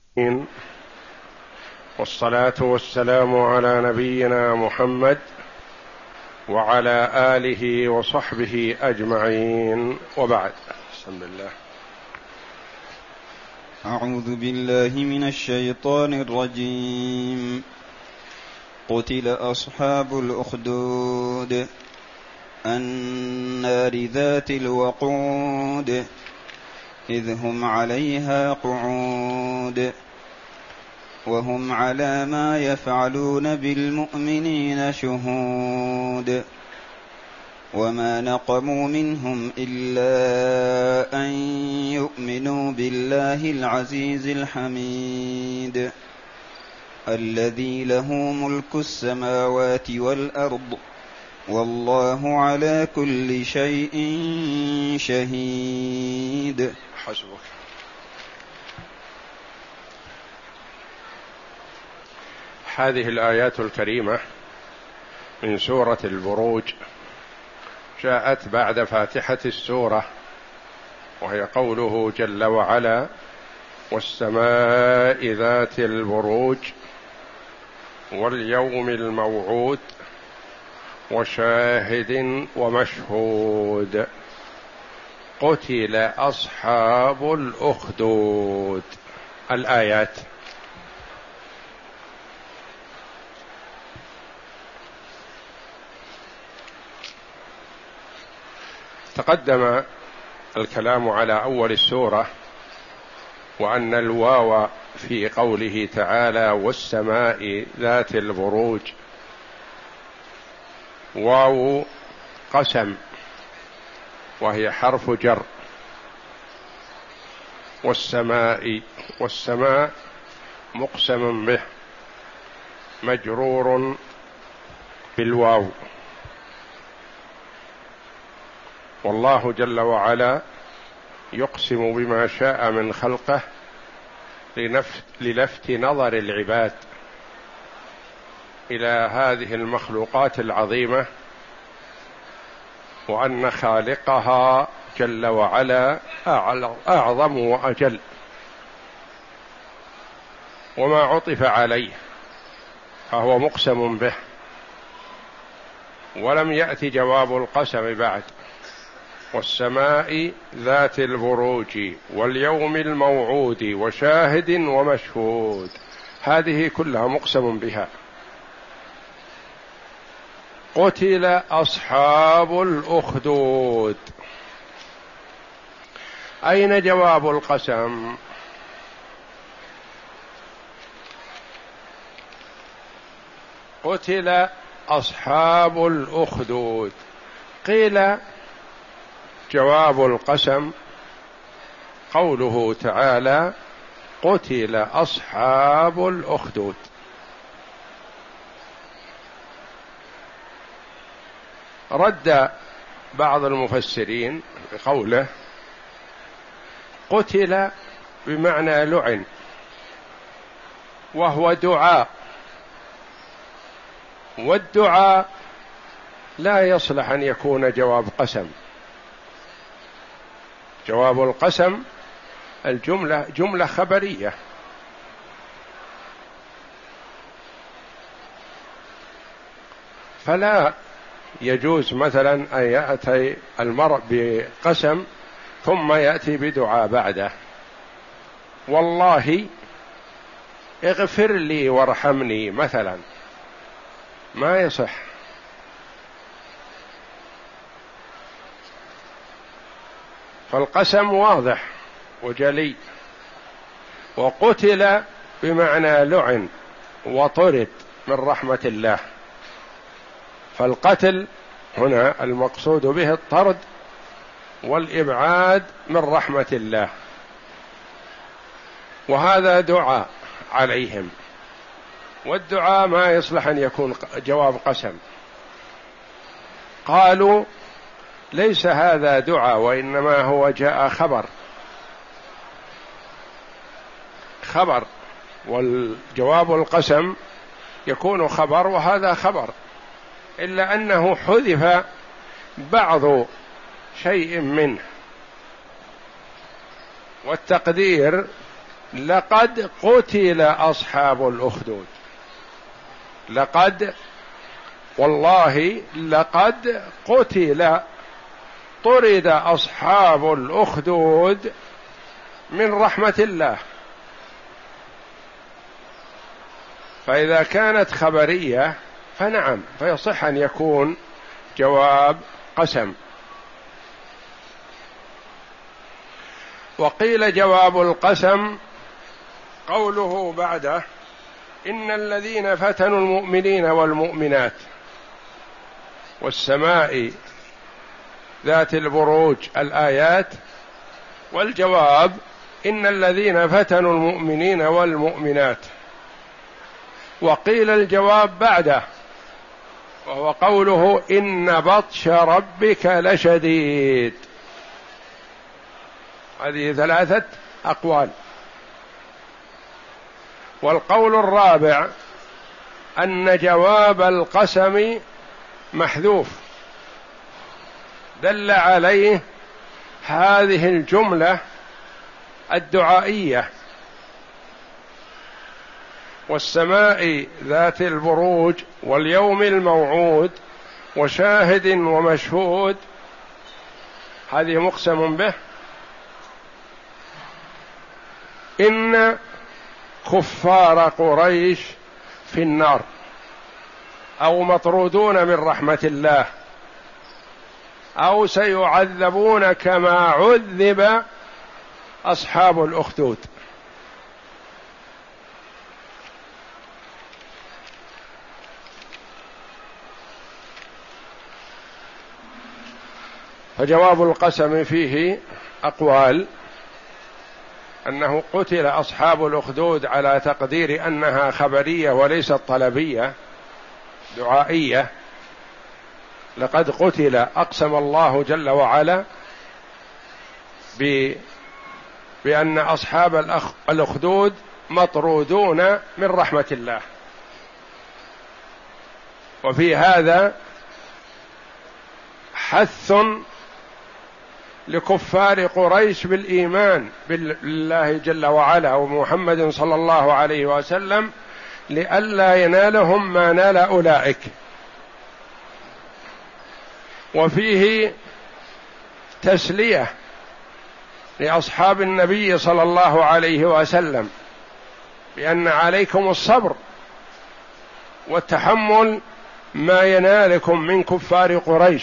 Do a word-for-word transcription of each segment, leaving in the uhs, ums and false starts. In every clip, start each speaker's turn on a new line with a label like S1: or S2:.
S1: والصلاة والسلام على نبينا محمد وعلى آله وصحبه أجمعين، وبعد. بسم الله.
S2: أعوذ بالله من الشيطان الرجيم. قتل أصحاب الأخدود النار ذات الوقود إذ هم عليها قعود وهم على ما يفعلون بالمؤمنين شهود وما نقموا منهم إلا أن يؤمنوا بالله العزيز الحميد الذي له ملك السماوات والأرض والله على كل شيء شهيد.
S1: حسبك. هذه الآيات الكريمة من سورة البروج جاءت بعد فاتحة السورة، وهي قوله جل وعلا: والسماء ذات البروج واليوم الموعود وشاهد ومشهود قتل أصحاب الأخدود. الآيات. تقدم الكلام على أول السورة، وأن الواو في قوله تعالى والسماء ذات البروج واو قسم، وهي حرف جر. والسماء، والسماء مقسم به مجرور بالواو، والله جل وعلا يقسم بما شاء من خلقه للفت نظر العباد إلى هذه المخلوقات العظيمة، وأن خالقها جل وعلا أعظم وأجل، وما عطف عليه فهو مقسم به، ولم يأتي جواب القسم بعد. والسماء ذات البروج واليوم الموعود وشاهد ومشهود، هذه كلها مقسم بها. قتل أصحاب الأخدود. أين جواب القسم؟ قتل أصحاب الأخدود. قيل جواب القسم قوله تعالى: قتل أصحاب الأخدود. رد بعض المفسرين بقوله: قتل بمعنى لعن، وهو دعاء، والدعاء لا يصلح أن يكون جواب قسم. جواب القسم الجملة جملة خبرية، فلا يجوز مثلا أن يأتي المرء بقسم ثم يأتي بدعاء بعده: والله اغفر لي وارحمني مثلا، ما يصح. فالقسم واضح وجلي. وقتل بمعنى لعن وطرد من رحمة الله، فالقتل هنا المقصود به الطرد والإبعاد من رحمة الله، وهذا دعاء عليهم، والدعاء ما يصلح أن يكون جواب قسم. قالوا: ليس هذا دعاء، وإنما هو جاء خبر خبر والجواب القسم يكون خبر، وهذا خبر، إلا أنه حذف بعض شيء منه، والتقدير لقد قتل أصحاب الأخدود، لقد والله لقد قتل طرد أصحاب الأخدود من رحمة الله. فإذا كانت خبرية فنعم، فيصح أن يكون جواب قسم. وقيل جواب القسم قوله بعده: إن الذين فتنوا المؤمنين والمؤمنات والسماء ذات البروج، الآيات. والجواب: إن الذين فتنوا المؤمنين والمؤمنات. وقيل الجواب بعده، وهو قوله: إن بطش ربك لشديد. هذه ثلاثة أقوال. والقول الرابع أن جواب القسم محذوف، دل عليه هذه الجملة الدعائية: والسماء ذات البروج واليوم الموعود وشاهد ومشهود، هذه مقسم به. إن كفار قريش في النار أو مطرودون من رحمة الله أو سيعذبون كما عذب أصحاب الأخدود. فجواب القسم فيه أقوال: أنه قتل أصحاب الأخدود على تقدير أنها خبرية وليست طلبية دعائية. لقد قتل، أقسم الله جل وعلا بأن أصحاب الأخدود مطرودون من رحمة الله. وفي هذا حث لكفار قريش بالإيمان بالله جل وعلا ومحمد صلى الله عليه وسلم لئلا ينالهم ما نال أولئك. وفيه تسلية لأصحاب النبي صلى الله عليه وسلم بأن عليكم الصبر والتحمل ما ينالكم من كفار قريش.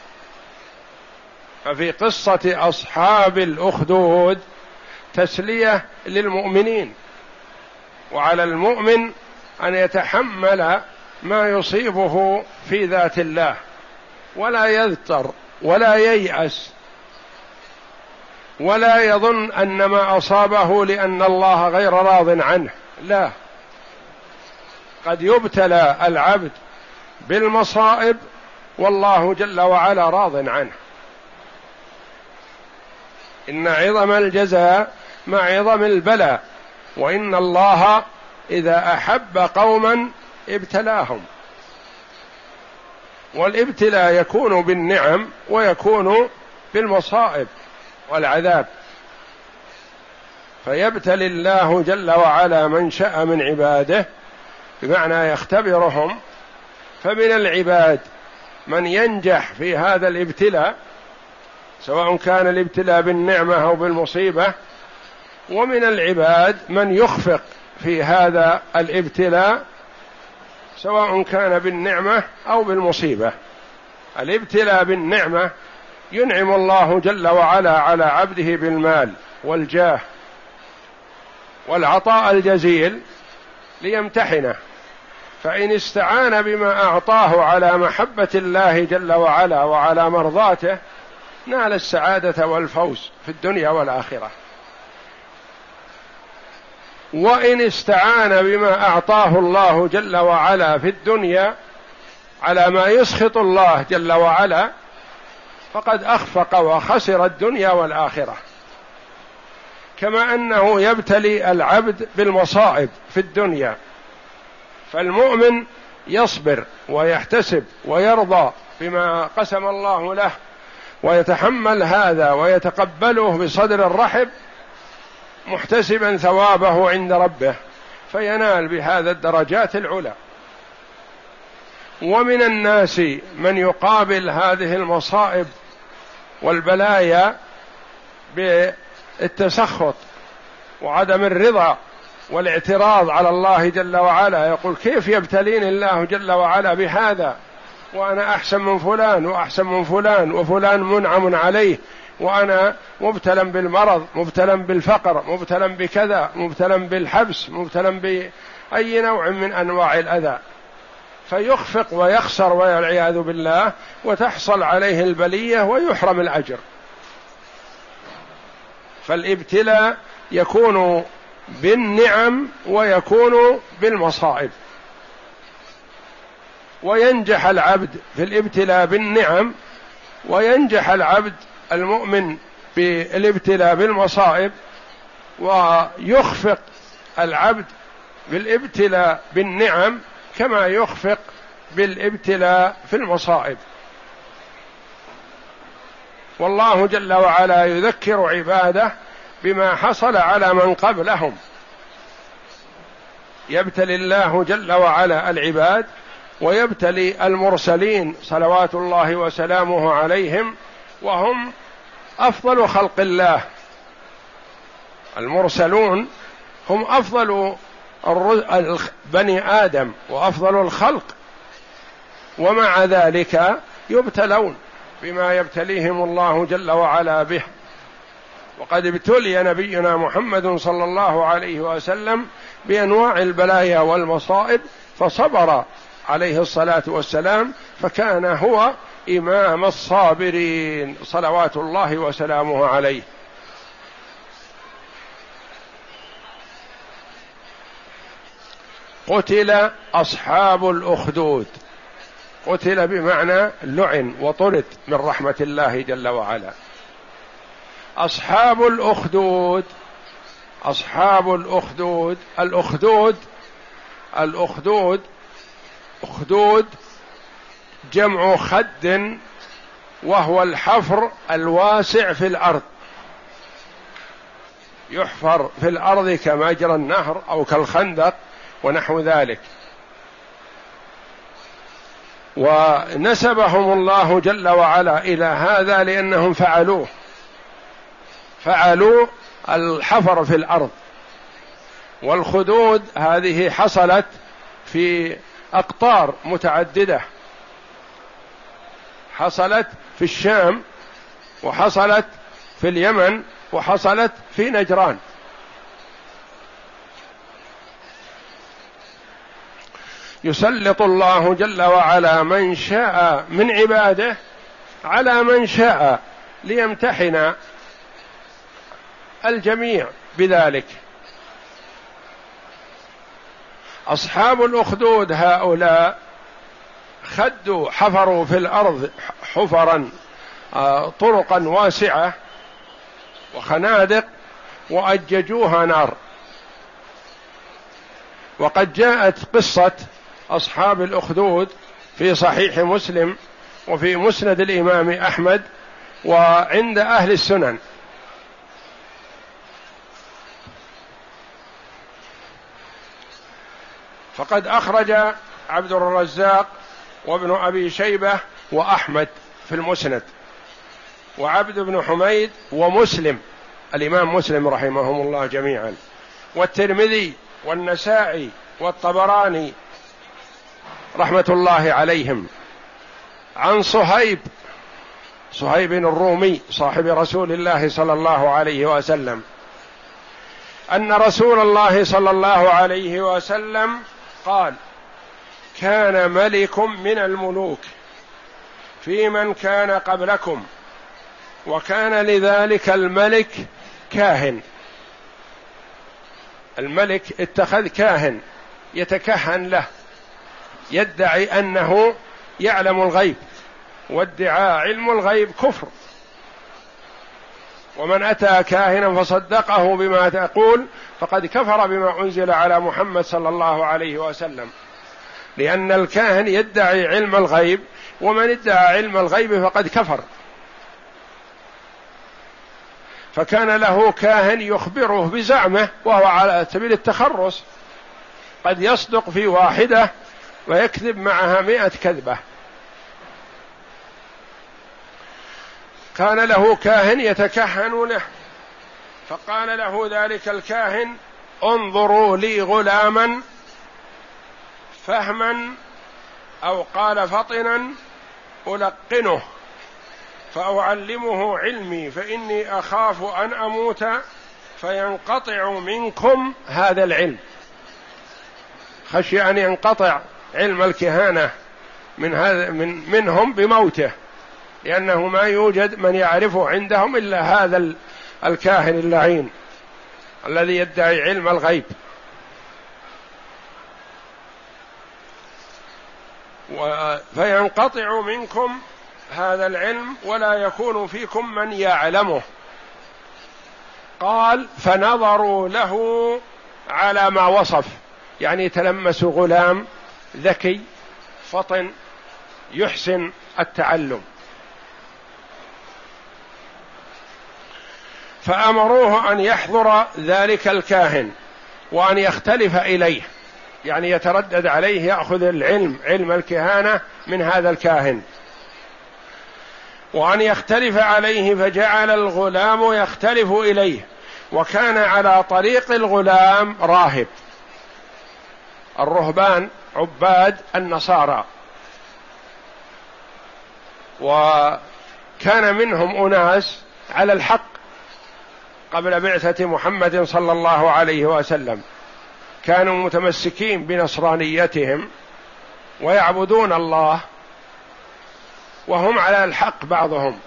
S1: ففي قصة أصحاب الأخدود تسلية للمؤمنين، وعلى المؤمن أن يتحمل ما يصيبه في ذات الله ولا يذتر ولا ييأس ولا يظن أن ما أصابه لأن الله غير راض عنه، لا، قد يبتلى العبد بالمصائب والله جل وعلا راض عنه. إن عظم الجزاء مع عظم البلاء، وإن الله إذا أحب قوما ابتلاهم. والابتلاء يكون بالنعم ويكون بالمصائب والعذاب. فيبتلي الله جل وعلا من شاء من عباده، بمعنى يختبرهم. فمن العباد من ينجح في هذا الابتلاء سواء كان الابتلاء بالنعمة أو بالمصيبة، ومن العباد من يخفق في هذا الابتلاء سواء كان بالنعمة أو بالمصيبة. الابتلاء بالنعمة ينعم الله جل وعلا على عبده بالمال والجاه والعطاء الجزيل ليمتحنه، فإن استعان بما أعطاه على محبة الله جل وعلا وعلى مرضاته نال السعادة والفوز في الدنيا والآخرة. وإن استعان بما أعطاه الله جل وعلا في الدنيا على ما يسخط الله جل وعلا فقد أخفق وخسر الدنيا والآخرة. كما أنه يبتلي العبد بالمصائب في الدنيا، فالمؤمن يصبر ويحتسب ويرضى بما قسم الله له ويتحمل هذا ويتقبله بصدر الرحب، محتسبا ثوابه عند ربه فينال بهذا الدرجات العلى. ومن الناس من يقابل هذه المصائب والبلايا بالتسخط وعدم الرضا والاعتراض على الله جل وعلا، يقول كيف يبتليني الله جل وعلا بهذا وأنا أحسن من فلان وأحسن من فلان وفلان منعم عليه، وأنا مبتلى بالمرض، مبتلى بالفقر، مبتلى بكذا، مبتلى بالحبس، مبتلى بأي نوع من أنواع الأذى، فيخفق ويخسر والعياذ بالله، وتحصل عليه البلية ويحرم الأجر. فالابتلاء يكون بالنعم ويكون بالمصائب، وينجح العبد في الابتلاء بالنعم، وينجح العبد المؤمن في الابتلاء بالمصائب، ويخفق العبد بالابتلاء بالنعم كما يخفق بالابتلاء في المصائب. والله جل وعلا يذكر عباده بما حصل على من قبلهم. يبتلي الله جل وعلا العباد ويبتلي المرسلين صلوات الله وسلامه عليهم، وهم أفضل خلق الله. المرسلون هم أفضل بني آدم وأفضل الخلق، ومع ذلك يبتلون بما يبتليهم الله جل وعلا به. وقد ابتلي نبينا محمد صلى الله عليه وسلم بأنواع البلايا والمصائب فصبر عليه الصلاة والسلام، فكان هو إمام الصابرين صلوات الله وسلامه عليه. قتل أصحاب الأخدود. قتل بمعنى لعن وطرد من رحمة الله جل وعلا. أصحاب الأخدود، أصحاب الأخدود، الأخدود الأخدود أخدود جمع خد، وهو الحفر الواسع في الأرض، يحفر في الأرض كمجرى النهر أو كالخندق ونحو ذلك. ونسبهم الله جل وعلا إلى هذا لأنهم فعلوه، فعلوا الحفر في الأرض. والخدود هذه حصلت في أقطار متعددة، حصلت في الشام، وحصلت في اليمن، وحصلت في نجران. يسلط الله جل وعلا من شاء من عباده على من شاء ليمتحن الجميع بذلك. أصحاب الأخدود هؤلاء خدوا، حفروا في الأرض حفرا طرقا واسعة وخنادق وأججوها نار. وقد جاءت قصة أصحاب الأخدود في صحيح مسلم وفي مسند الإمام أحمد وعند أهل السنن. فقد أخرج عبد الرزاق وابن أبي شيبة وأحمد في المسند، وعبد بن حميد ومسلم الإمام مسلم رحمهم الله جميعا، والترمذي والنسائي والطبراني رحمة الله عليهم، عن صهيب صهيب الرومي صاحب رسول الله صلى الله عليه وسلم أن رسول الله صلى الله عليه وسلم قال: كان ملك من الملوك في من كان قبلكم، وكان لذلك الملك كاهن. الملك اتخذ كاهن يتكهن له، يدعي أنه يعلم الغيب، وادعاء علم الغيب كفر. ومن أتى كاهنا فصدقه بما تقول فقد كفر بما أنزل على محمد صلى الله عليه وسلم، لأن الكاهن يدعي علم الغيب، ومن ادعى علم الغيب فقد كفر. فكان له كاهن يخبره بزعمه وهو على سبيل التخرص، قد يصدق في واحدة ويكذب معها مئة كذبة. كان له كاهن يتكهن له، فقال له ذلك الكاهن: انظروا لي غلاما فهما، أو قال فطنا، ألقنه فأعلمه علمي، فإني أخاف أن أموت فينقطع منكم هذا العلم. خشي أن ينقطع علم الكهانة من هذا من منهم بموته، لأنه ما يوجد من يعرفه عندهم إلا هذا الكاهن اللعين الذي يدعي علم الغيب. فينقطع منكم هذا العلم ولا يكون فيكم من يعلمه. قال: فنظروا له على ما وصف، يعني تلمسوا غلام ذكي فطن يحسن التعلم، فأمروه أن يحضر ذلك الكاهن وأن يختلف إليه، يعني يتردد عليه يأخذ العلم علم الكهانة من هذا الكاهن، وأن يختلف عليه. فجعل الغلام يختلف إليه، وكان على طريق الغلام راهب، الرهبان عباد النصارى، وكان منهم أناس على الحق قبل بعثة محمد صلى الله عليه وسلم، كانوا متمسكين بنصرانيتهم ويعبدون الله وهم على الحق بعضهم.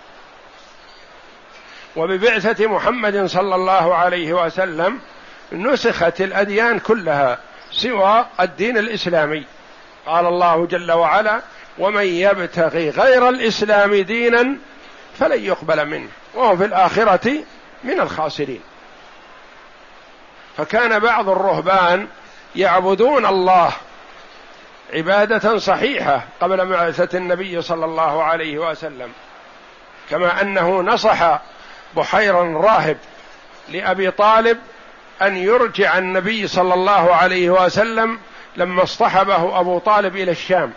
S1: وببعثة محمد صلى الله عليه وسلم نسخت الأديان كلها سوى الدين الإسلامي. قال الله جل وعلا: ومن يبتغي غير الإسلام دينا فلن يقبل منه وهو في الآخرة من الخاسرين. فكان بعض الرهبان يعبدون الله عبادة صحيحة قبل بعثة النبي صلى الله عليه وسلم، كما أنه نصح بحيرا راهب لأبي طالب أن يرجع النبي صلى الله عليه وسلم لما اصطحبه أبو طالب إلى الشام،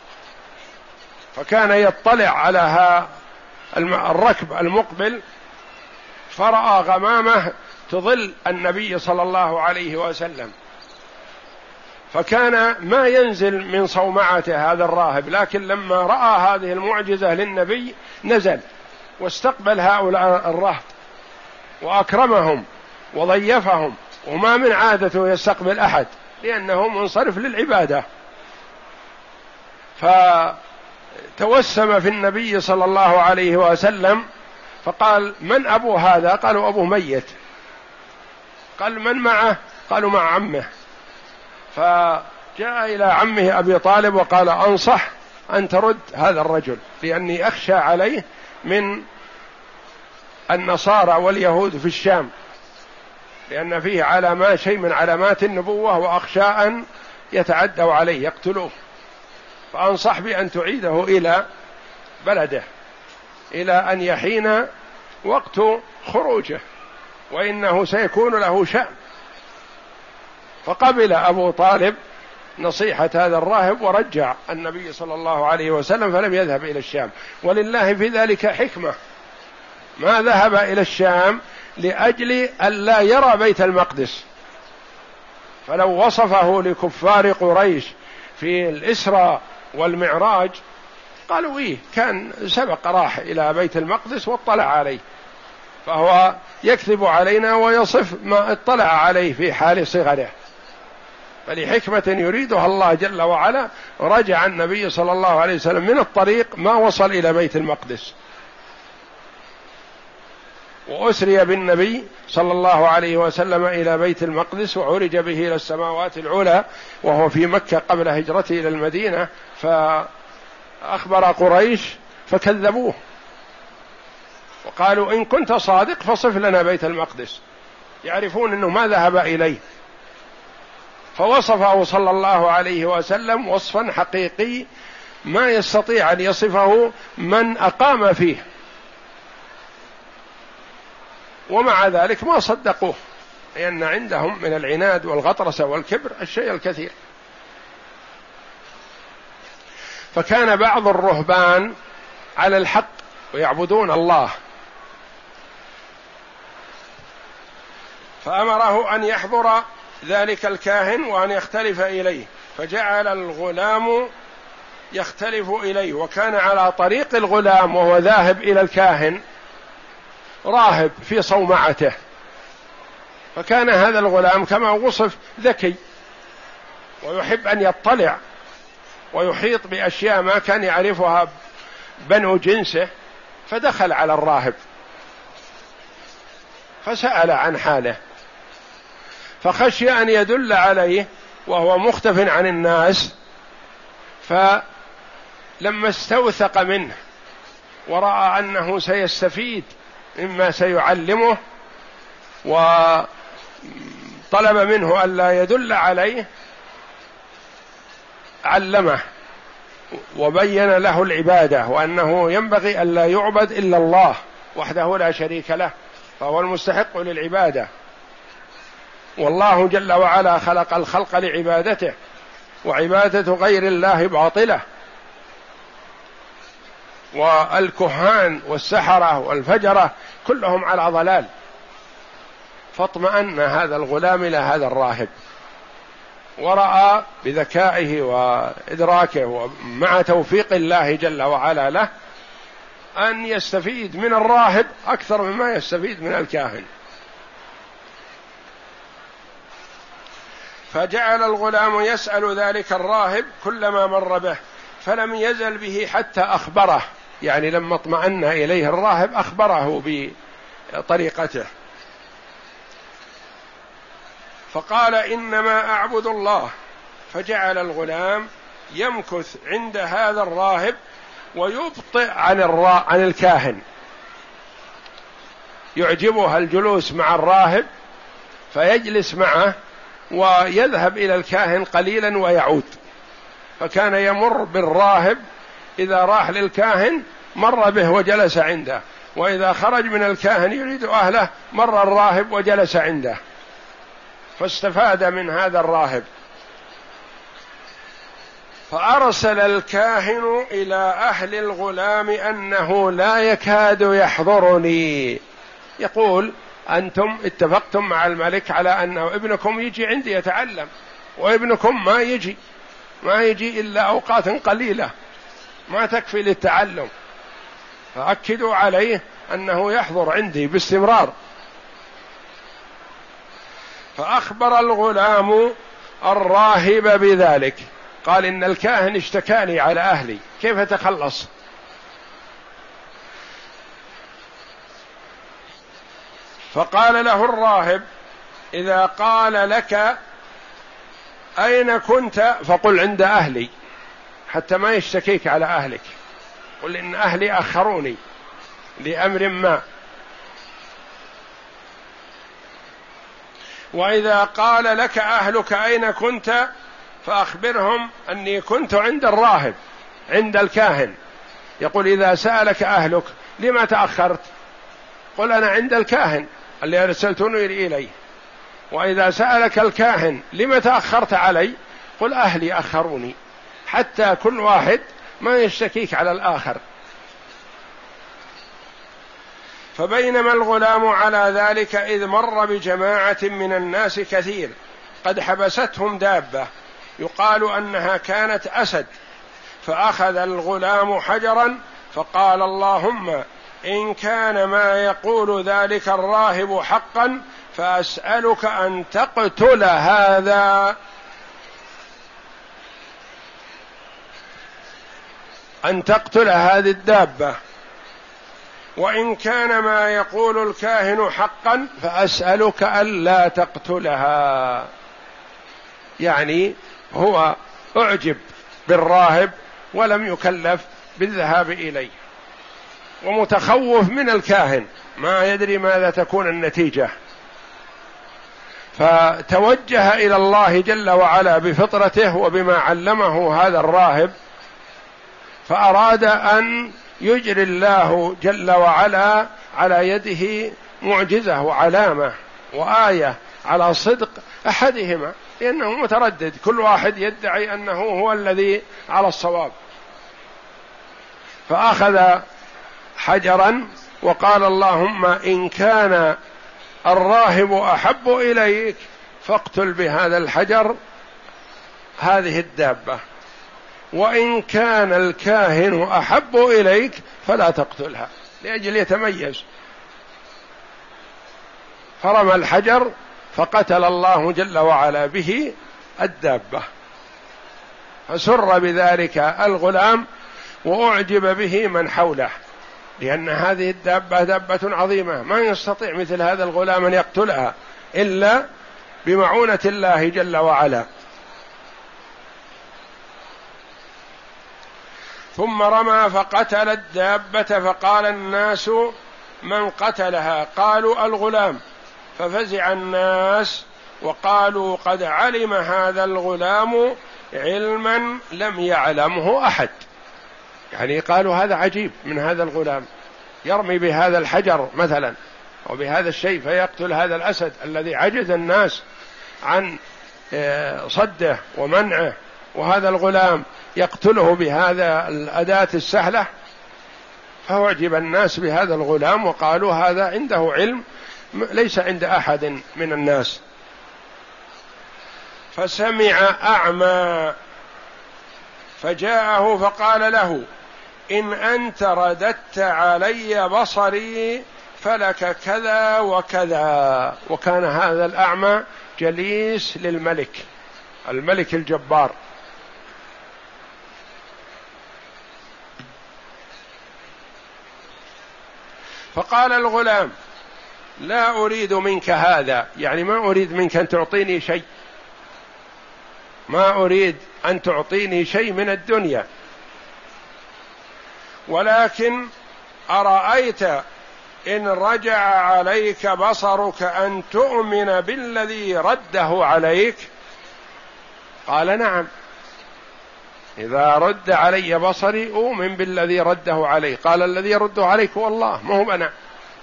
S1: فكان يطلع على الركب المقبل فرأى غمامة تظل النبي صلى الله عليه وسلم، فكان ما ينزل من صومعته هذا الراهب، لكن لما رأى هذه المعجزة للنبي نزل واستقبل هؤلاء الرهب وأكرمهم وضيفهم، وما من عادته يستقبل أحد لأنه منصرف للعبادة. فتوسم في النبي صلى الله عليه وسلم فقال: من أبو هذا؟ قالوا: أبو ميت. قال: من معه؟ قالوا: مع عمه. فجاء إلى عمه أبي طالب وقال: أنصح أن ترد هذا الرجل، لأني أخشى عليه من النصارى واليهود في الشام، لأن فيه علامات شيء من علامات النبوة، وأخشى أن يتعدوا عليه يقتلوه، فأنصح بأن تعيده إلى بلده إلى أن يحين وقت خروجه، وإنه سيكون له شأن. فقبل أبو طالب نصيحة هذا الراهب ورجع النبي صلى الله عليه وسلم، فلم يذهب إلى الشام. ولله في ذلك حكمة، ما ذهب إلى الشام لأجل ألا يرى بيت المقدس، فلو وصفه لكفار قريش في الإسراء والمعراج قالوا: إيه، كان سبق راح إلى بيت المقدس واطلع عليه، فهو يكذب علينا ويصف ما اطلع عليه في حال صغره. فلحكمة يريدها الله جل وعلا رجع النبي صلى الله عليه وسلم من الطريق ما وصل إلى بيت المقدس، وأسري بالنبي صلى الله عليه وسلم إلى بيت المقدس، وعرج به إلى السماوات العلى وهو في مكة قبل هجرته إلى المدينة. فأخبر قريش فكذبوه وقالوا: إن كنت صادق فصف لنا بيت المقدس، يعرفون أنه ما ذهب إليه. فوصفه صلى الله عليه وسلم وصفا حقيقي ما يستطيع أن يصفه من أقام فيه. ومع ذلك ما صدقوه، لأن عندهم من العناد والغطرسة والكبر الشيء الكثير. فكان بعض الرهبان على الحق ويعبدون الله، فأمره أن يحضر ذلك الكاهن وأن يختلف إليه، فجعل الغلام يختلف إليه، وكان على طريق الغلام وهو ذاهب إلى الكاهن راهب في صومعته، فكان هذا الغلام كما وصف ذكي ويحب أن يطلع ويحيط بأشياء ما كان يعرفها بنو جنسه، فدخل على الراهب فسأل عن حاله، فخشي أن يدل عليه وهو مختف عن الناس، فلما استوثق منه ورأى أنه سيستفيد مما سيعلمه وطلب منه ألا يدل عليه، علمه وبين له العبادة، وأنه ينبغي ألا يعبد إلا الله وحده لا شريك له، فهو المستحق للعبادة، والله جل وعلا خلق الخلق لعبادته، وعبادة غير الله باطلة، والكهان والسحرة والفجرة كلهم على ضلال. فاطمأن هذا الغلام إلى هذا الراهب، ورأى بذكائه وإدراكه ومع توفيق الله جل وعلا له أن يستفيد من الراهب أكثر مما يستفيد من الكاهن، فجعل الغلام يسأل ذلك الراهب كلما مر به، فلم يزل به حتى أخبره، يعني لما اطمأن إليه الراهب أخبره بطريقته، فقال إنما أعبد الله، فجعل الغلام يمكث عند هذا الراهب ويبطئ عن الرا... عن الكاهن، يعجبها الجلوس مع الراهب فيجلس معه ويذهب إلى الكاهن قليلا ويعود، فكان يمر بالراهب إذا راح للكاهن مر به وجلس عنده، وإذا خرج من الكاهن يريد أهله مر الراهب وجلس عنده، فاستفاد من هذا الراهب. فأرسل الكاهن إلى أهل الغلام أنه لا يكاد يحضرني، يقول أنتم اتفقتم مع الملك على أنه ابنكم يجي عندي يتعلم، وابنكم ما يجي ما يجي إلا أوقات قليلة ما تكفي للتعلم، فأكدوا عليه أنه يحضر عندي باستمرار. فأخبر الغلام الراهب بذلك، قال إن الكاهن اشتكاني على أهلي، كيف أتخلص؟ فقال له الراهب إذا قال لك أين كنت فقل عند أهلي، حتى ما يشتكيك على أهلك، قل إن أهلي أخروني لأمر ما. وإذا قال لك أهلك أين كنت فأخبرهم أني كنت عند الراهب عند الكاهن، يقول إذا سألك أهلك لما تأخرت قل أنا عند الكاهن اللي أرسلتني إليه، وإذا سألك الكاهن لما تأخرت علي قل أهلي أخروني، حتى كل واحد ما يشتكيك على الآخر. فبينما الغلام على ذلك إذ مر بجماعة من الناس كثير قد حبستهم دابة يقال أنها كانت أسد، فأخذ الغلام حجرا فقال اللهم إن كان ما يقول ذلك الراهب حقا فأسألك أن تقتل هذا أن تقتل هذه الدابة، وإن كان ما يقول الكاهن حقا فأسألك ألا تقتلها. يعني هو أعجب بالراهب ولم يكلف بالذهاب إليه، ومتخوف من الكاهن ما يدري ماذا تكون النتيجة، فتوجه إلى الله جل وعلا بفطرته وبما علمه هذا الراهب، فأراد أن يجري الله جل وعلا على يده معجزة وعلامة وآية على صدق أحدهما، لأنه متردد، كل واحد يدعي أنه هو الذي على الصواب. فأخذ حجرا وقال اللهم إن كان الراهب أحب إليك فاقتل بهذا الحجر هذه الدابة، وإن كان الكاهن أحب إليك فلا تقتلها، لأجل يتميز. فرمى الحجر فقتل الله جل وعلا به الدابة، فسر بذلك الغلام وأعجب به من حوله، لأن هذه الدابة دابة عظيمة، ما يستطيع مثل هذا الغلام أن يقتلها إلا بمعونة الله جل وعلا. ثم رمى فقتل الدابة، فقال الناس من قتلها؟ قالوا الغلام، ففزع الناس وقالوا قد علم هذا الغلام علما لم يعلمه أحد. يعني قالوا هذا عجيب من هذا الغلام، يرمي بهذا الحجر مثلا أو بهذا الشيء فيقتل هذا الأسد الذي عجز الناس عن صده ومنعه، وهذا الغلام يقتله بهذا الأداة السهلة. فأعجب الناس بهذا الغلام وقالوا هذا عنده علم ليس عند أحد من الناس. فسمع أعمى فجاءه فقال له إن أنت رددت علي بصري فلك كذا وكذا. وكان هذا الأعمى جليس للملك، الملك الجبار. فقال الغلام لا أريد منك هذا، يعني ما أريد منك أن تعطيني شيء، ما أريد أن تعطيني شيء من الدنيا، ولكن أرأيت إن رجع عليك بصرك أن تؤمن بالذي رده عليك؟ قال نعم، إذا رد علي بصري أؤمن بالذي رده علي. قال الذي يرده عليك هو الله، ما هو أنا.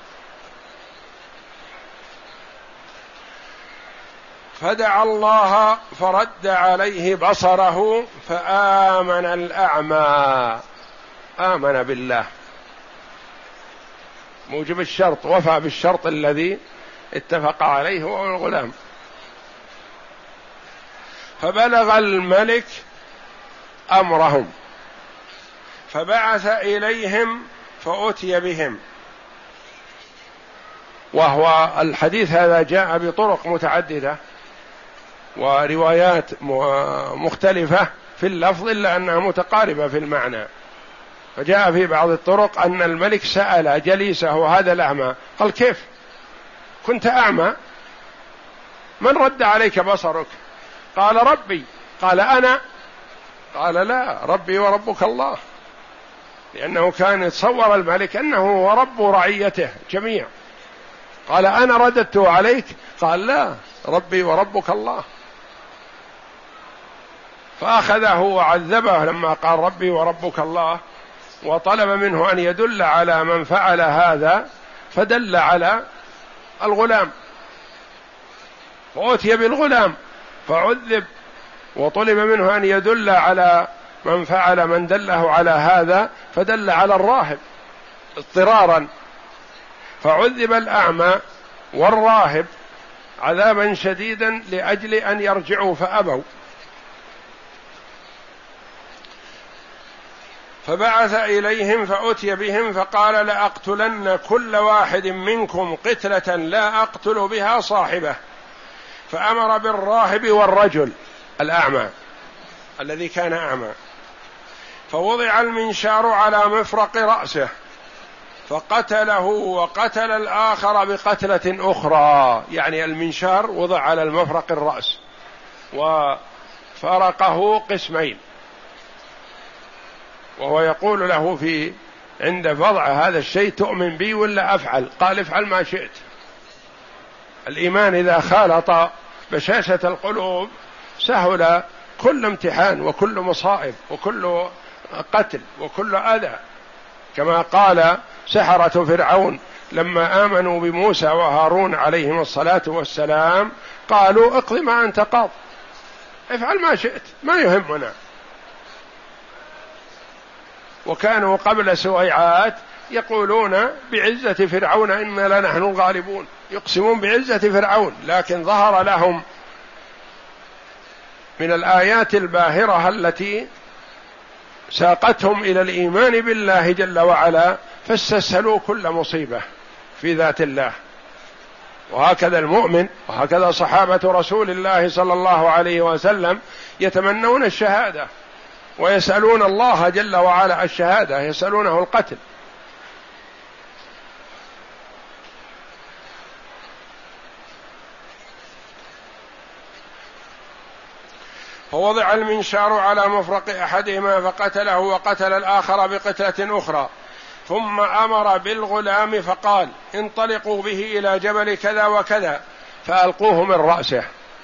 S1: فدعا الله فرد عليه بصره فآمن الأعمى، آمن بالله موجب الشرط، وفى بالشرط الذي اتفق عليه هو الغلام. فبلغ الملك أمرهم فبعث إليهم فأتي بهم. وهو الحديث هذا جاء بطرق متعددة وروايات مختلفة في اللفظ إلا أنها متقاربة في المعنى. فجاء في بعض الطرق أن الملك سأل جليسه هذا الأعمى قال كيف كنت أعمى؟ من رد عليك بصرك؟ قال ربي. قال أنا؟ قال لا، ربي وربك الله، لأنه كان يتصور الملك أنه هو رب رعيته جميع. قال أنا رددت عليك؟ قال لا، ربي وربك الله. فأخذه وعذبه لما قال ربي وربك الله، وطلب منه أن يدل على من فعل هذا، فدل على الغلام، فأتي بالغلام فعذب، وطلب منه أن يدل على من فعل من دله على هذا، فدل على الراهب اضطرارا، فعذب الأعمى والراهب عذابا شديدا لأجل أن يرجعوا فأبوا. فبعث إليهم فأتي بهم فقال لأقتلن كل واحد منكم قتلة لا أقتل بها صاحبه. فأمر بالراهب والرجل الأعمى الذي كان أعمى، فوضع المنشار على مفرق رأسه فقتله، وقتل الآخر بقتلة أخرى، يعني المنشار وضع على المفرق الرأس وفرقه قسمين، وهو يقول له في عند وضع هذا الشيء تؤمن بي ولا أفعل؟ قال افعل ما شئت. الإيمان إذا خالط بشاشة القلوب سهل كل امتحان وكل مصائب وكل قتل وكل أذى، كما قال سحرة فرعون لما آمنوا بموسى وهارون عليهم الصلاة والسلام قالوا اقض ما أنت قاض، افعل ما شئت ما يهمنا. وكانوا قبل سويعات يقولون بعزة فرعون إنا لنحن الغالبون، يقسمون بعزة فرعون، لكن ظهر لهم من الآيات الباهرة التي ساقتهم إلى الإيمان بالله جل وعلا، فاستسهلوا كل مصيبة في ذات الله. وهكذا المؤمن، وهكذا صحابة رسول الله صلى الله عليه وسلم يتمنون الشهادة ويسألون الله جل وعلا الشهادة، يسألونه القتل. فوضع المنشار على مفرق أحدهما فقتله وقتل الآخر بقتلة أخرى، ثم أمر بالغلام فقال انطلقوا به إلى جبل كذا وكذا، فألقوه من رأسه.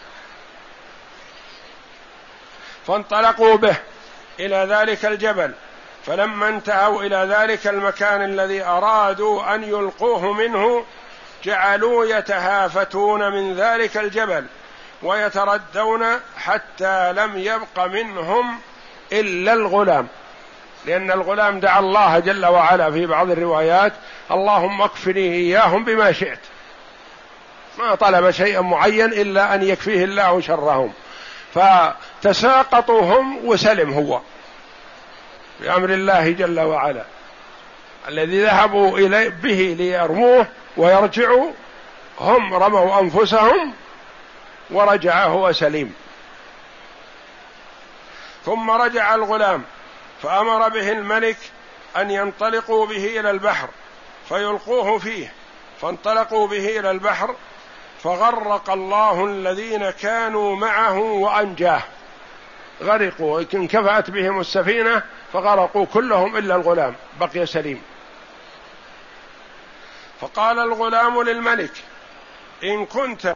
S1: فانطلقوا به إلى ذلك الجبل، فلما انتهوا إلى ذلك المكان الذي أرادوا أن يلقوه منه جعلوا يتهافتون من ذلك الجبل ويتردون حتى لم يبق منهم إلا الغلام، لأن الغلام دعا الله جل وعلا في بعض الروايات اللهم اكفني إياهم بما شئت، ما طلب شيئا معين إلا أن يكفيه الله شرهم. فتساقطوا هم وسلم هو بأمر الله جل وعلا، الذي ذهبوا إليه به ليرموه ويرجعوا هم رموا أنفسهم ورجع هو سليم. ثم رجع الغلام فأمر به الملك أن ينطلقوا به إلى البحر فيلقوه فيه، فانطلقوا به إلى البحر فغرق الله الذين كانوا معه وأنجاه، غرقوا، انكفأت بهم السفينة فغرقوا كلهم إلا الغلام بقي سليم. فقال الغلام للملك إن كنت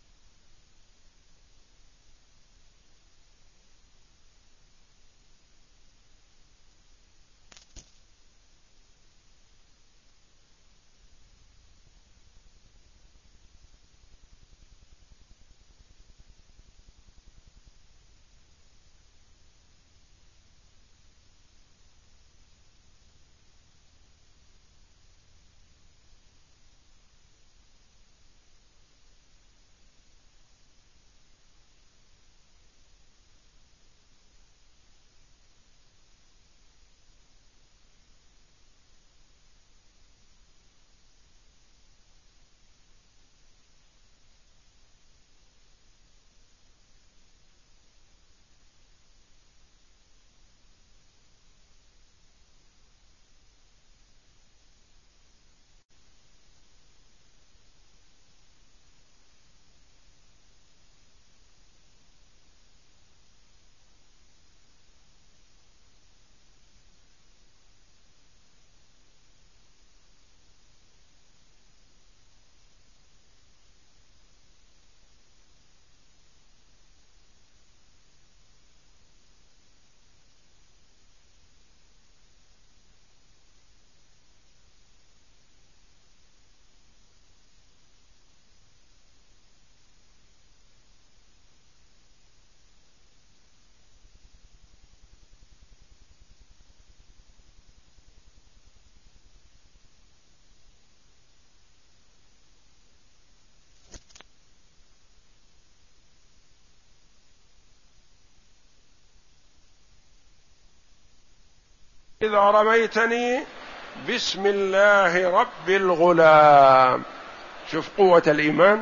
S1: إذا رميتني بسم الله رب الغلام. شوف قوة الإيمان،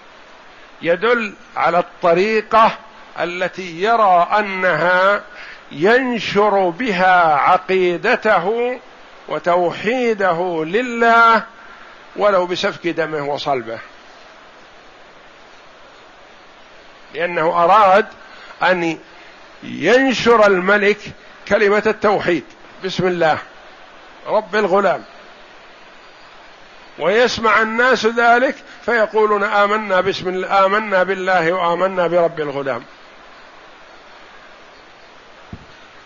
S1: يدل على الطريقة التي يرى أنها ينشر بها عقيدته وتوحيده لله ولو بسفك دمه وصلبه، لأنه أراد أن ينشر الملك كلمة التوحيد بسم الله رب الغلام، ويسمع الناس ذلك فيقولون آمنا بسم الله، آمنا بالله وآمنا برب الغلام.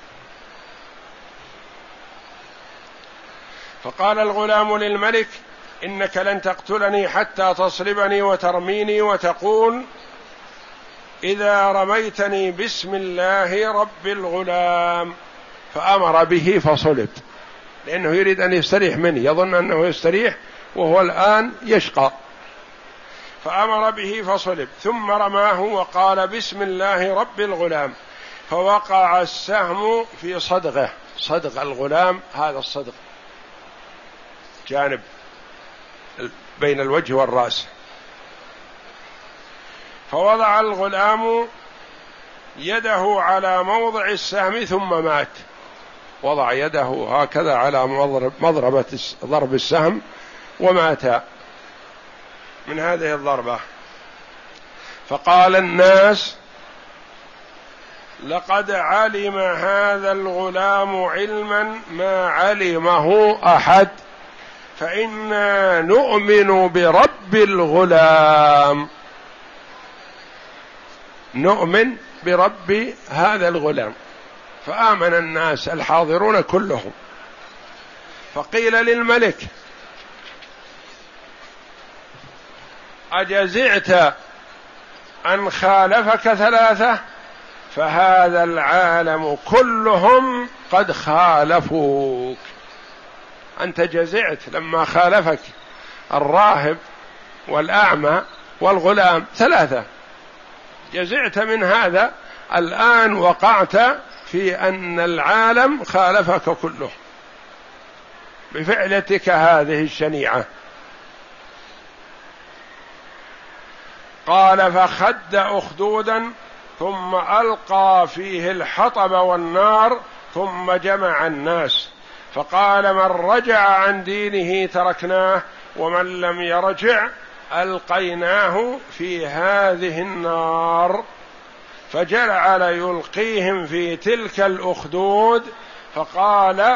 S1: فقال الغلام للملك إنك لن تقتلني حتى تصلبني وترميني وتقول إذا رميتني بسم الله رب الغلام، فأمر به فصلب، لأنه يريد أن يستريح مني، يظن أنه يستريح وهو الآن يشقى، فأمر به فصلب، ثم رماه وقال بسم الله رب الغلام، فوقع السهم في صدغه، صدغ الغلام هذا الصدغ جانب بين الوجه والرأس، فوضع الغلام يده على موضع السهم ثم مات، وضع يده هكذا على مضربة ضرب السهم ومات من هذه الضربة. فقال الناس لقد علم هذا الغلام علما ما علمه أحد، فإنا نؤمن برب الغلام، نؤمن برب هذا الغلام. فآمن الناس الحاضرون كلهم. فقيل للملك أجزعت أن خالفك ثلاثة؟ فهذا العالم كلهم قد خالفوك، أنت جزعت لما خالفك الراهب والأعمى والغلام ثلاثة، جزعت من هذا، الآن وقعت في أن العالم خالفك كله بفعلتك هذه الشنيعة. قال فخد أخدودا ثم ألقى فيه الحطب والنار ثم جمع الناس، فقال من رجع عن دينه تركناه ومن لم يرجع ألقيناه في هذه النار. فجعل يلقيهم في تلك الأخدود. فقال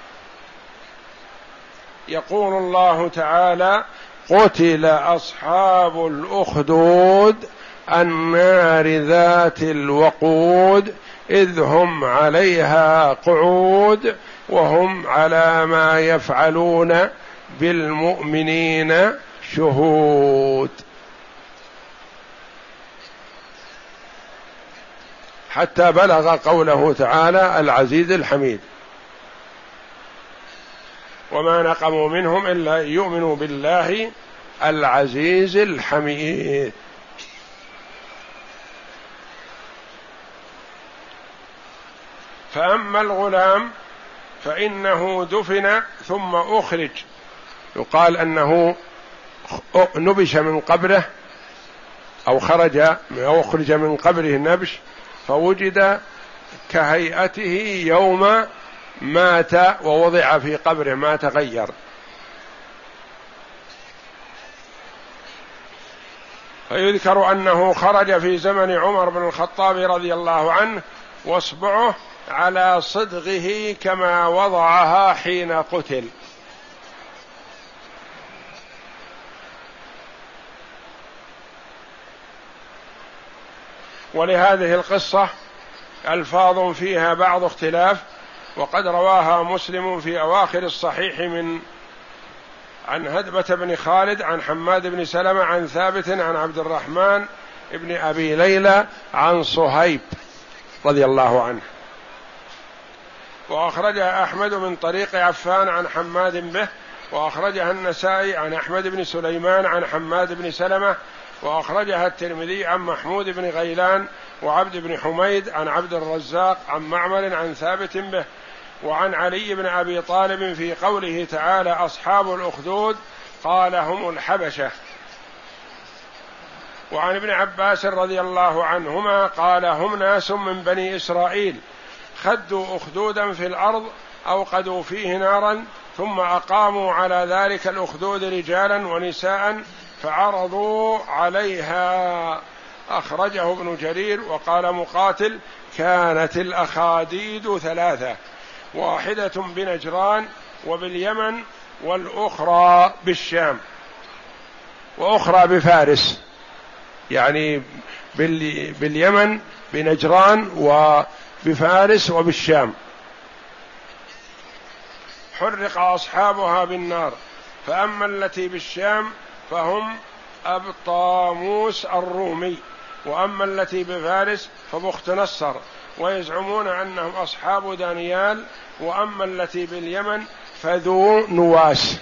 S1: يقول الله تعالى قتل أصحاب الأخدود النار ذات الوقود إذ هم عليها قعود وهم على ما يفعلون بالمؤمنين شهود. حتى بلغ قوله تعالى العزيز الحميد. وما نقموا منهم إلا أن يؤمنوا بالله العزيز الحميد. فأما الغلام فإنه دفن ثم أخرج، يقال أنه نبش من قبره أو خرج أو أخرج من قبره النبش، فوجد كهيئته يوم مات ووضع في قبره ما تغير. فيذكر أنه خرج في زمن عمر بن الخطاب رضي الله عنه واصبعه على صدغه كما وضعها حين قتل. ولهذه القصة ألفاظ فيها بعض اختلاف، وقد رواها مسلم في أواخر الصحيح من عن هدبة بن خالد عن حماد بن سلمة عن ثابت عن عبد الرحمن بن أبي ليلى عن صهيب رضي الله عنه. وأخرجها أحمد من طريق عفان عن حماد به، وأخرجها النسائي عن أحمد بن سليمان عن حماد بن سلمة، وأخرجها الترمذي عن محمود بن غيلان وعبد بن حميد عن عبد الرزاق عن معمر عن ثابت به، وعن علي بن أبي طالب في قوله تعالى أصحاب الأخدود قال هم الحبشة. وعن ابن عباس رضي الله عنهما قال هم ناس من بني إسرائيل خدوا أخدودا في الأرض أوقدوا فيه نارا ثم أقاموا على ذلك الأخدود رجالا ونساء فعرضوا عليها. أخرجه ابن جرير. وقال مقاتل كانت الأخاديد ثلاثة، واحدة بنجران وباليمن والأخرى بالشام وأخرى بفارس، يعني باليمن بنجران وبفارس وبالشام. حرق أصحابها بالنار فأما التي بالشام فهم أبطاموس الرومي، وأما التي بفارس فبخت نصر، ويزعمون أنهم أصحاب دانيال، وأما التي باليمن فذو نواس.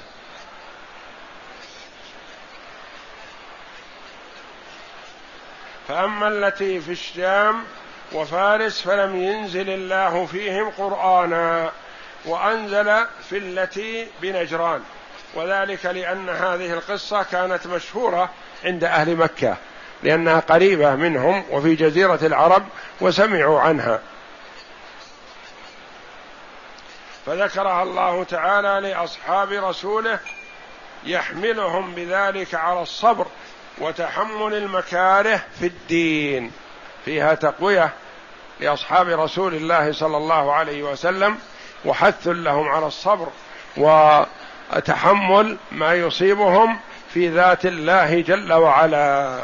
S1: فأما التي في الشام وفارس فلم ينزل الله فيهم قرآنا، وأنزل في التي بنجران، وذلك لأن هذه القصة كانت مشهورة عند أهل مكة لأنها قريبة منهم وفي جزيرة العرب وسمعوا عنها، فذكرها الله تعالى لأصحاب رسوله يحملهم بذلك على الصبر وتحمل المكاره في الدين، فيها تقوية لأصحاب رسول الله صلى الله عليه وسلم وحث لهم على الصبر وتحمل ما يصيبهم في ذات الله جل وعلا.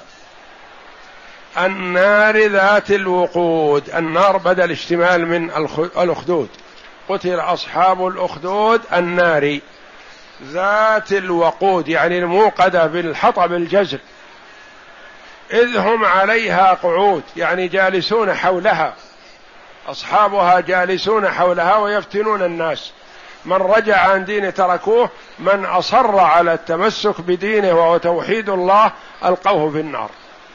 S1: النار ذات الوقود، النار بدل اشتمال من الأخدود، قتل أصحاب الأخدود النار ذات الوقود يعني الموقدة بالحطب الجزر، إذ هم عليها قعود يعني جالسون حولها، أصحابها جالسون حولها ويفتنون الناس، من رجع عن دينه تركوه، من أصر على التمسك بدينه وهو توحيد الله ألقوه في النار.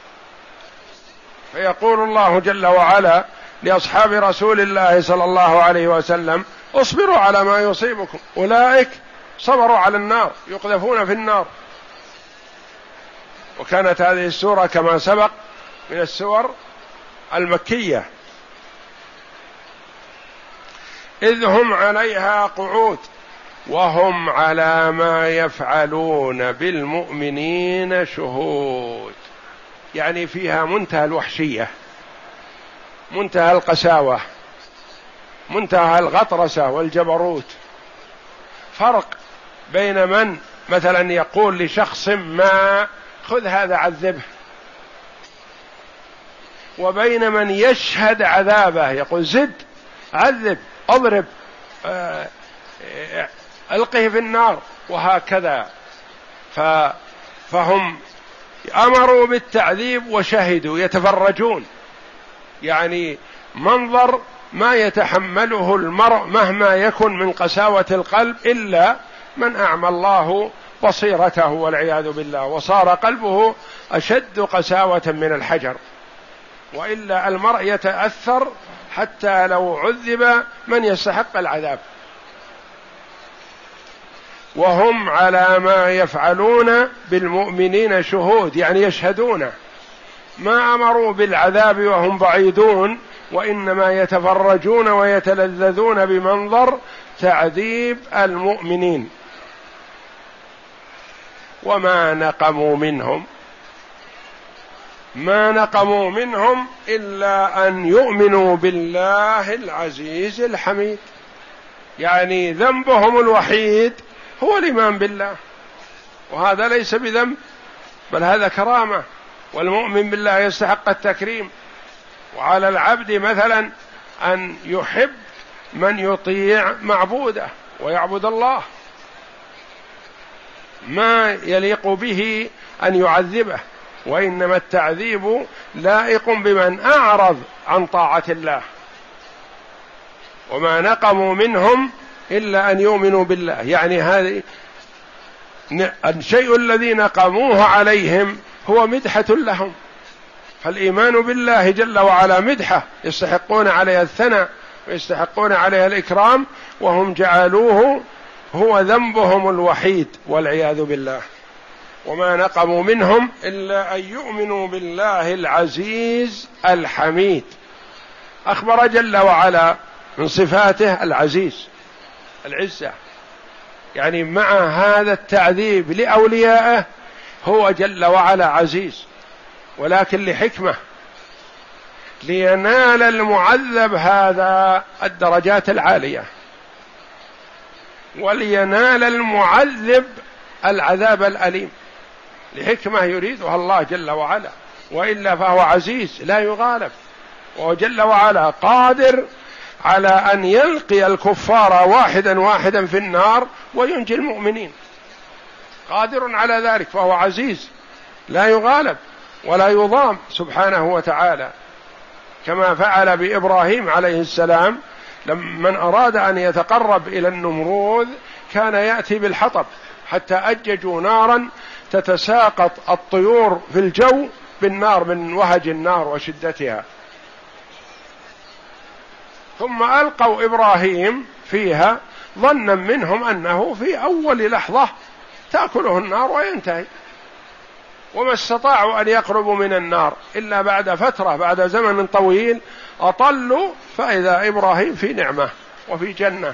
S1: فيقول الله جل وعلا لأصحاب رسول الله صلى الله عليه وسلم اصبروا على ما يصيبكم، أولئك صبروا على النار يقذفون في النار. وكانت هذه السورة كما سبق من السور المكية. إذ هم عليها قعود وهم على ما يفعلون بالمؤمنين شهود، يعني فيها منتهى الوحشية، منتهى القساوة، منتهى الغطرسة والجبروت. فرق بين من مثلا يقول لشخص ما خذ هذا عذبه، وبين من يشهد عذابه يقول زد عذب اضرب آه القه في النار، وهكذا. فهم امروا بالتعذيب وشهدوا يتفرجون، يعني منظر ما يتحمله المرء مهما يكن من قساوة القلب إلا من أعمى الله بصيرته والعياذ بالله، وصار قلبه أشد قساوة من الحجر، وإلا المرء يتأثر حتى لو عذب من يستحق العذاب. وهم على ما يفعلون بالمؤمنين شهود، يعني يشهدون، ما أمروا بالعذاب وهم بعيدون، وإنما يتفرجون ويتلذذون بمنظر تعذيب المؤمنين. وما نقموا منهم ما نقموا منهم إلا أن يؤمنوا بالله العزيز الحميد، يعني ذنبهم الوحيد هو الإيمان بالله، وهذا ليس بذنب بل هذا كرامة، والمؤمن بالله يستحق التكريم. وعلى العبد مثلا أن يحب من يطيع معبوده ويعبد الله، ما يليق به أن يعذبه، وإنما التعذيب لائق بمن أعرض عن طاعة الله. وما نقموا منهم إلا أن يؤمنوا بالله، يعني هذه الشيء الذي نقموه عليهم هو مدحة لهم، فالإيمان بالله جل وعلا مدحة يستحقون عليها الثناء ويستحقون عليها الإكرام، وهم جعلوه هو ذنبهم الوحيد والعياذ بالله. وما نقموا منهم إلا أن يؤمنوا بالله العزيز الحميد. أخبر جل وعلا من صفاته العزيز العزة، يعني مع هذا التعذيب لأوليائه هو جل وعلا عزيز، ولكن لحكمة، لينال المعذب هذا الدرجات العالية، ولينال المعذب العذاب الأليم، لحكمة يريدها الله جل وعلا، وإلا فهو عزيز لا يغالب، وهو جل وعلا قادر على أن يلقي الكفار واحدا واحدا في النار وينجي المؤمنين. قادر على ذلك، فهو عزيز لا يغالب ولا يضام سبحانه وتعالى، كما فعل بإبراهيم عليه السلام لمن أراد أن يتقرب إلى النمروذ كان يأتي بالحطب حتى أججوا نارا تتساقط الطيور في الجو بالنار من وهج النار وشدتها، ثم ألقوا إبراهيم فيها ظنا منهم أنه في أول لحظة تأكله النار وينتهي، وما استطاعوا أن يقربوا من النار إلا بعد فترة، بعد زمن طويل أطلوا، فإذا إبراهيم في نعمة وفي جنة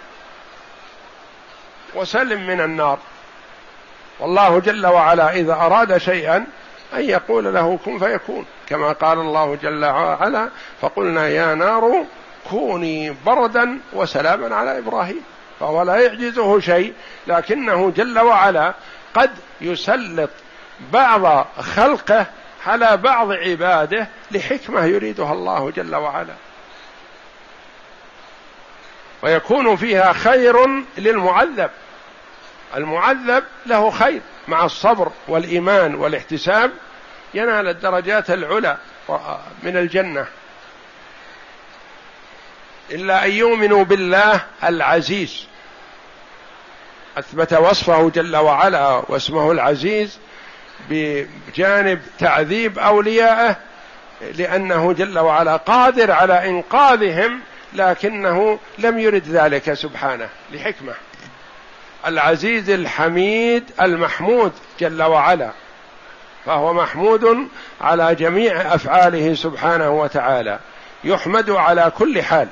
S1: وسلم من النار. والله جل وعلا إذا أراد شيئا أن يقول له كن فيكون، كما قال الله جل وعلا فقلنا يا نار كوني بردا وسلاما على إبراهيم، فهو لا يعجزه شيء، لكنه جل وعلا قد يسلط بعض خلقه على بعض عباده لحكمة يريدها الله جل وعلا، ويكون فيها خير للمعذب. المعذب له خير، مع الصبر والإيمان والاحتساب ينال الدرجات العلى من الجنة، إلا أن يؤمنوا بالله العزيز، أثبت وصفه جل وعلا واسمه العزيز بجانب تعذيب أوليائه، لأنه جل وعلا قادر على إنقاذهم، لكنه لم يرد ذلك سبحانه لحكمة. العزيز الحميد المحمود جل وعلا، فهو محمود على جميع أفعاله سبحانه وتعالى، يحمد على كل حال.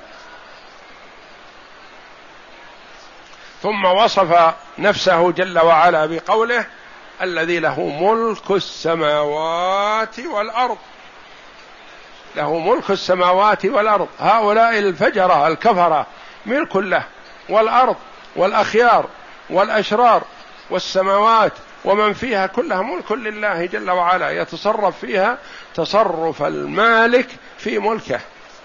S1: ثم وصف نفسه جل وعلا بقوله الذي له ملك السماوات والأرض، له ملك السماوات والأرض، هؤلاء الفجرة الكفرة ملك له، والأرض والأخيار والأشرار والسماوات ومن فيها كلها ملك لله جل وعلا، يتصرف فيها تصرف المالك في ملكه،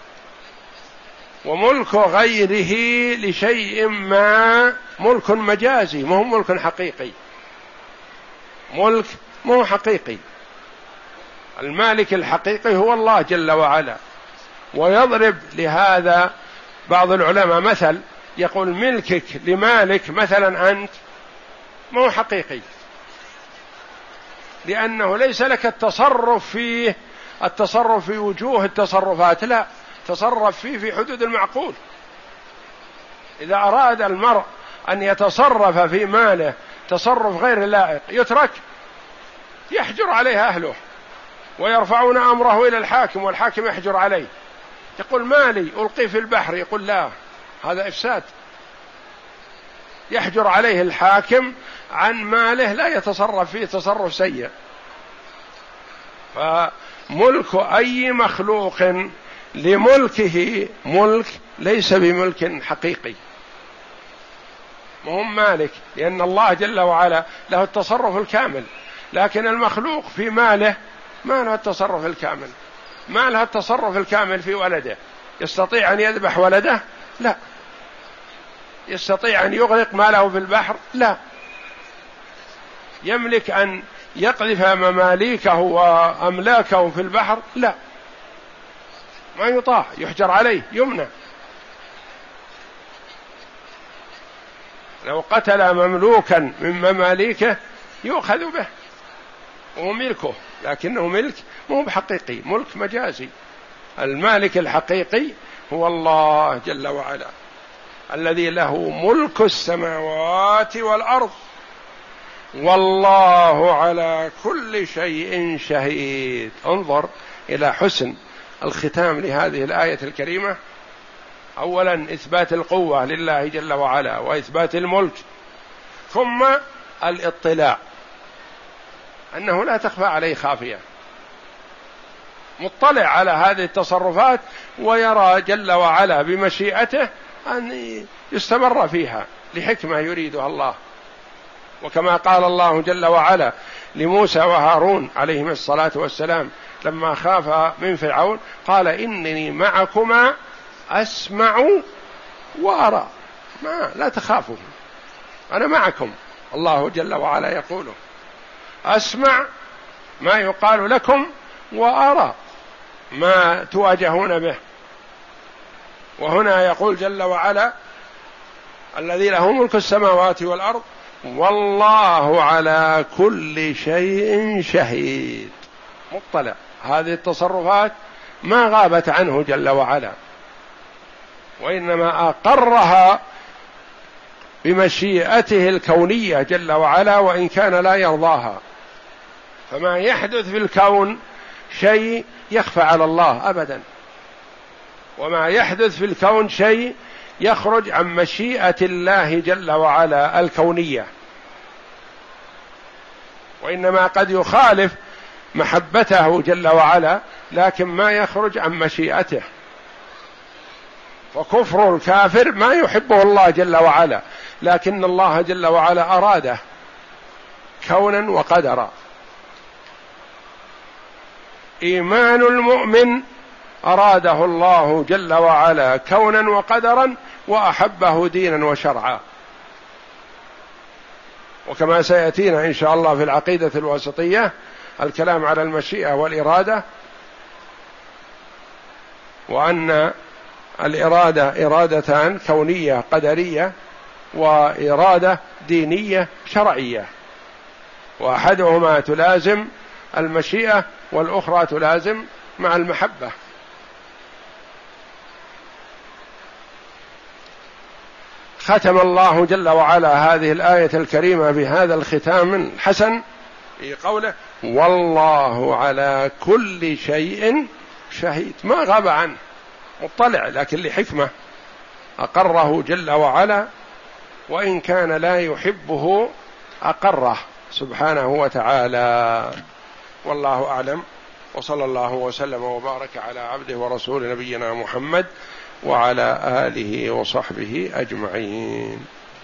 S1: وملك غيره لشيء ما ملك مجازي، مو ملك حقيقي، ملك مو حقيقي. المالك الحقيقي هو الله جل وعلا. ويضرب لهذا بعض العلماء مثل، يقول ملكك لمالك مثلا أنت مو حقيقي، لأنه ليس لك التصرف فيه، التصرف في وجوه التصرفات، لا، تصرف فيه في حدود المعقول. إذا أراد المرء أن يتصرف في ماله تصرف غير لائق يترك، يحجر عليه أهله ويرفعون أمره إلى الحاكم، والحاكم يحجر عليه، يقول مالي ألقي في البحر، يقول لا، هذا إفساد. يحجر عليه الحاكم عن ماله، لا يتصرف فيه تصرف سيء. فملك أي مخلوق لملكه ملك ليس بملك حقيقي، مهم مالك، لأن الله جل وعلا له التصرف الكامل، لكن المخلوق في ماله ما له التصرف الكامل، ما له التصرف الكامل في ولده. يستطيع أن يذبح ولده؟ لا. يستطيع أن يغرق ماله في البحر؟ لا. يملك أن يقذف مماليكه وأملاكه في البحر؟ لا، ما يطاع، يحجر عليه، يمنع. لو قتل مملوكا من مماليكه يؤخذ به وملكه، لكنه ملك مو بحقيقي، ملك مجازي. المالك الحقيقي هو الله جل وعلا الذي له ملك السماوات والأرض، والله على كل شيء شهيد. انظر إلى حسن الختام لهذه الآية الكريمة. أولا إثبات القوة لله جل وعلا وإثبات الملك، ثم الاطلاع، أنه لا تخفى عليه خافية، مطلع على هذه التصرفات، ويرى جل وعلا بمشيئته أن يستمر فيها لحكمة يريدها الله. وكما قال الله جل وعلا لموسى وهارون عليهما الصلاة والسلام لما خاف من فرعون، قال إنني معكما أسمع وأرى، ما لا تخافوا، أنا معكم الله جل وعلا يقوله: أسمع ما يقال لكم وأرى ما تواجهون به. وهنا يقول جل وعلا: الذي له ملك السماوات والأرض والله على كل شيء شهيد، مطلع. هذه التصرفات ما غابت عنه جل وعلا، وإنما أقرها بمشيئته الكونية جل وعلا، وإن كان لا يرضاها. فما يحدث في الكون شيء يخفى على الله أبدا، وما يحدث في الكون شيء يخرج عن مشيئة الله جل وعلا الكونية، وإنما قد يخالف محبته جل وعلا، لكن ما يخرج عن مشيئته. وكفر الكافر ما يحبه الله جل وعلا، لكن الله جل وعلا أراده كونا وقدرا. إيمان المؤمن أراده الله جل وعلا كونا وقدرا، وأحبه دينا وشرعا. وكما سيأتينا إن شاء الله في العقيدة الواسطية الكلام على المشيئة والإرادة، وأن الإرادة إرادتان: كونية قدرية، وإرادة دينية شرعية، وأحدهما تلازم المشيئة والأخرى تلازم مع المحبة. ختم الله جل وعلا هذه الآية الكريمة بهذا الختام الحسن في قوله: والله على كل شيء شهيد. ما غاب عنه، مطلع، لكن لحكمة أقره جل وعلا، وإن كان لا يحبه أقره سبحانه وتعالى. والله أعلم، وصلى الله وسلم وبارك على عبده ورسول نبينا محمد وعلى آله وصحبه أجمعين.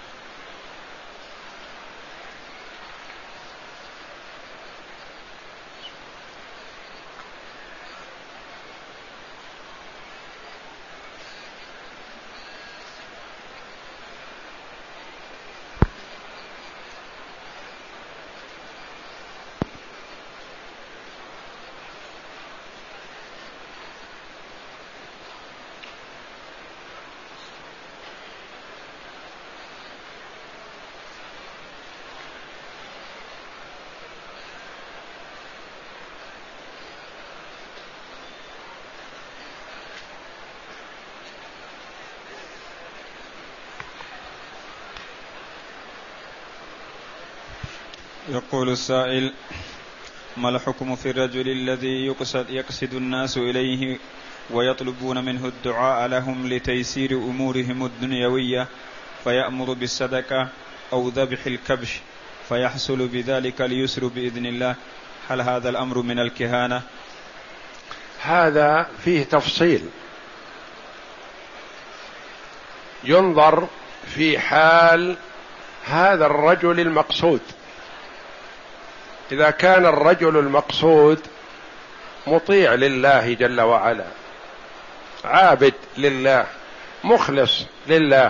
S2: يقول السائل: ما الحكم في الرجل الذي يقصد, يقصد الناس إليه ويطلبون منه الدعاء لهم لتيسير أمورهم الدنيوية، فيأمر بالصدقة أو ذبح الكبش فيحصل بذلك اليسر بإذن الله؟ هل هذا الأمر من الكهانة؟
S1: هذا فيه تفصيل، ينظر في حال هذا الرجل المقصود. إذا كان الرجل المقصود مطيع لله جل وعلا، عابد لله، مخلص لله،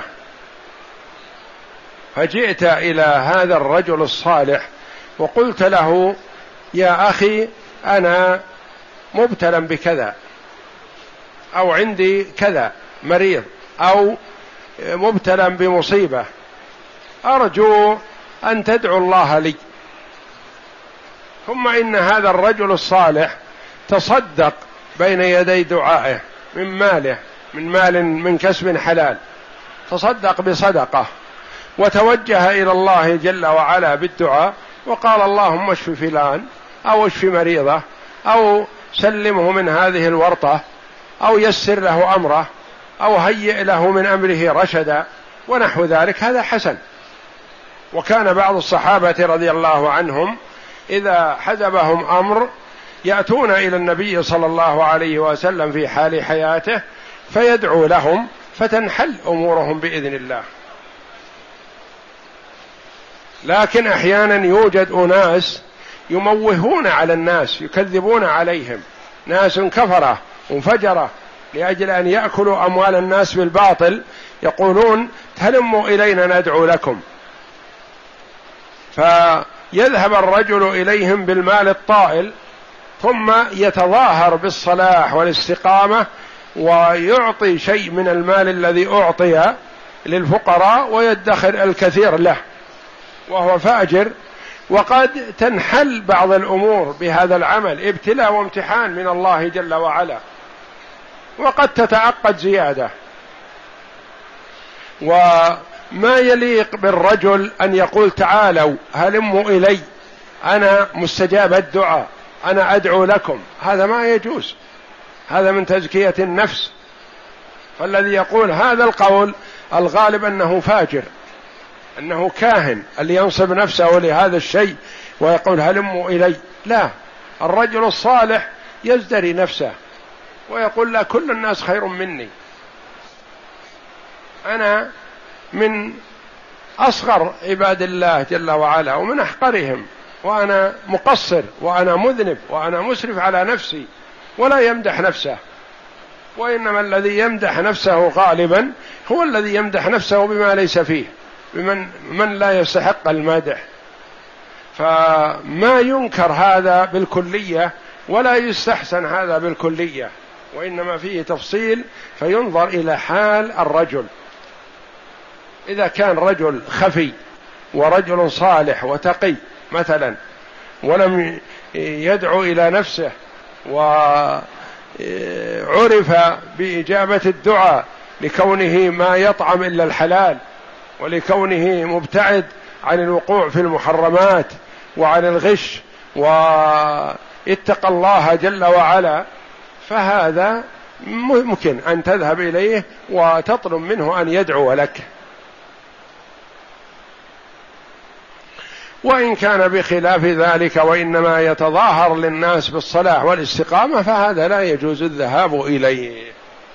S1: فجئت إلى هذا الرجل الصالح وقلت له: يا أخي أنا مبتلى بكذا، أو عندي كذا، مريض، أو مبتلى بمصيبة، أرجو أن تدعو الله لي. ثم إن هذا الرجل الصالح تصدق بين يدي دعائه من ماله، من مال من كسب حلال، تصدق بصدقة وتوجه إلى الله جل وعلا بالدعاء، وقال: اللهم اشف فلان، أو اشف مريضه، أو سلمه من هذه الورطة، أو يسر له أمره، أو هيئ له من أمره رشدا، ونحو ذلك. هذا حسن. وكان بعض الصحابة رضي الله عنهم إذا حزبهم أمر يأتون إلى النبي صلى الله عليه وسلم في حال حياته فيدعو لهم فتنحل أمورهم بإذن الله. لكن أحيانا يوجد أناس يموهون على الناس، يكذبون عليهم، ناس كفرة وفجرة لأجل أن يأكلوا أموال الناس بالباطل، يقولون: هلموا إلينا ندعو لكم. فيذهب الرجل إليهم بالمال الطائل ثم يتظاهر بالصلاح والاستقامة ويعطي شيء من المال الذي أعطي للفقراء ويدخر الكثير له وهو فاجر. وقد تنحل بعض الأمور بهذا العمل، ابتلاء وامتحان من الله جل وعلا، وقد تتعقد زيادة. وما يليق بالرجل أن يقول تعالوا هلموا إلي أنا مستجاب الدعاء أنا أدعو لكم، هذا ما يجوز، هذا من تزكية النفس. فالذي يقول هذا القول الغالب أنه فاجر، أنه كاهن اللي ينصب نفسه لهذا الشيء ويقول هلموا إلي. لا، الرجل الصالح يزدري نفسه ويقول لا، كل الناس خير مني، أنا من أصغر عباد الله جل وعلا ومن أحقرهم، وأنا مقصر وأنا مذنب وأنا مسرف على نفسي، ولا يمدح نفسه. وإنما الذي يمدح نفسه غالبا هو الذي يمدح نفسه بما ليس فيه، بمن من لا يستحق المدح. فما ينكر هذا بالكلية ولا يستحسن هذا بالكلية، وإنما فيه تفصيل فينظر إلى حال الرجل. إذا كان رجل خفي ورجل صالح وتقي مثلا ولم يدعو إلى نفسه وعرف بإجابة الدعاء لكونه ما يطعم إلا الحلال ولكونه مبتعد عن الوقوع في المحرمات وعن الغش واتقى الله جل وعلا، فهذا ممكن أن تذهب إليه وتطلب منه أن يدعو لك. وإن كان بخلاف ذلك وإنما يتظاهر للناس بالصلاح والاستقامة فهذا لا يجوز الذهاب إليه.